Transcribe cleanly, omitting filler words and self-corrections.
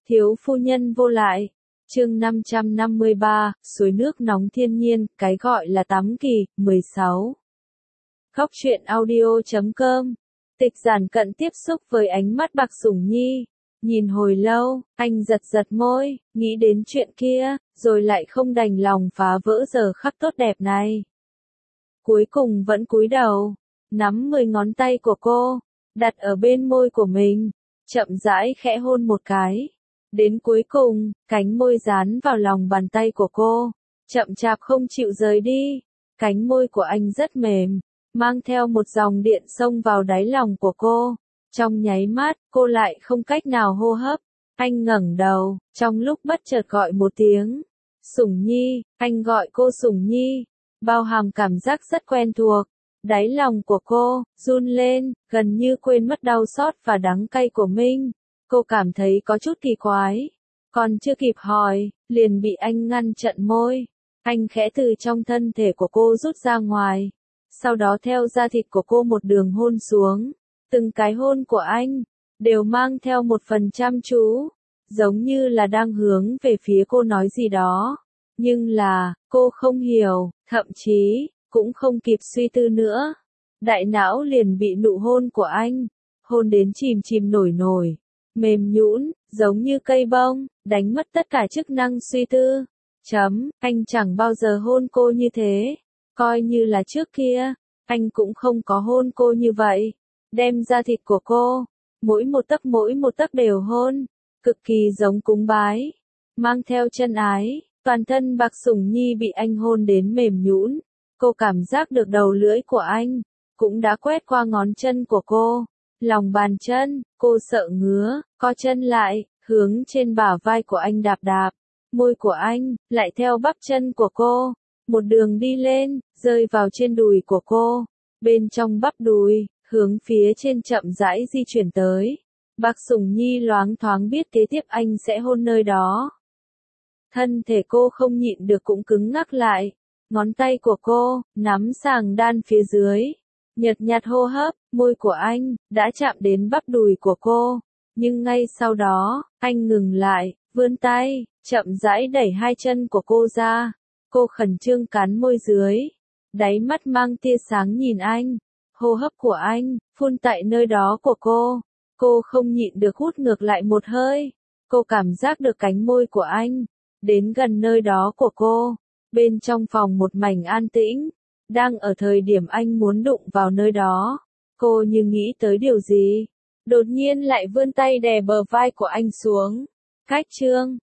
Thiếu phu nhân vô lại. Chương 553, suối nước nóng thiên nhiên, cái gọi là tắm kỳ, 16. Khóc chuyện audio.com. Tịch Giản Cận tiếp xúc với ánh mắt Bạc Sủng Nhi. Nhìn hồi lâu, anh giật giật môi, nghĩ đến chuyện kia, rồi lại không đành lòng phá vỡ giờ khắc tốt đẹp này. Cuối cùng vẫn cúi đầu, nắm 10 ngón tay của cô, đặt ở bên môi của mình, chậm rãi khẽ hôn một cái. Đến cuối cùng, cánh môi dán vào lòng bàn tay của cô, chậm chạp không chịu rời đi. Cánh môi của anh rất mềm, mang theo một dòng điện xông vào đáy lòng của cô. Trong nháy mắt, cô lại không cách nào hô hấp. Anh ngẩng đầu, trong lúc bất chợt gọi một tiếng. Sủng Nhi, anh gọi cô Sủng Nhi, bao hàm cảm giác rất quen thuộc. Đáy lòng của cô run lên, gần như quên mất đau xót và đắng cay của mình. Cô cảm thấy có chút kỳ quái. Còn chưa kịp hỏi, liền bị anh ngăn chặn môi. Anh khẽ từ trong thân thể của cô rút ra ngoài. Sau đó theo da thịt của cô một đường hôn xuống. Từng cái hôn của anh đều mang theo một phần chăm chú, giống như là đang hướng về phía cô nói gì đó. Nhưng là, cô không hiểu, thậm chí cũng không kịp suy tư nữa. Đại não liền bị nụ hôn của anh hôn đến chìm chìm nổi nổi, mềm nhũn, giống như cây bông, đánh mất tất cả chức năng suy tư. Anh chẳng bao giờ hôn cô như thế. Coi như là trước kia, anh cũng không có hôn cô như vậy. Đem da thịt của cô, mỗi một tấc đều hôn, cực kỳ giống cúng bái, mang theo chân ái. Toàn thân Bạc Sủng Nhi bị anh hôn đến mềm nhũn. Cô cảm giác được đầu lưỡi của anh cũng đã quét qua ngón chân của cô, lòng bàn chân. Cô sợ ngứa, co chân lại, hướng trên bả vai của anh đạp đạp. Môi của anh lại theo bắp chân của cô, một đường đi lên, rơi vào trên đùi của cô. Bên trong bắp đùi, hướng phía trên chậm rãi di chuyển tới. Bạc Sủng Nhi loáng thoáng biết kế tiếp anh sẽ hôn nơi đó. Thân thể cô không nhịn được cũng cứng ngắc lại. Ngón tay của cô nắm sàng đan phía dưới, nhợt nhạt hô hấp. Môi của anh đã chạm đến bắp đùi của cô, nhưng ngay sau đó, anh ngừng lại, vươn tay, chậm rãi đẩy hai chân của cô ra. Cô khẩn trương cắn môi dưới, đáy mắt mang tia sáng nhìn anh. Hô hấp của anh phun tại nơi đó của cô. Cô không nhịn được hút ngược lại một hơi. Cô cảm giác được cánh môi của anh đến gần nơi đó của cô. Bên trong phòng một mảnh an tĩnh. Đang ở thời điểm anh muốn đụng vào nơi đó, cô như nghĩ tới điều gì, đột nhiên lại vươn tay đè bờ vai của anh xuống. Cách chương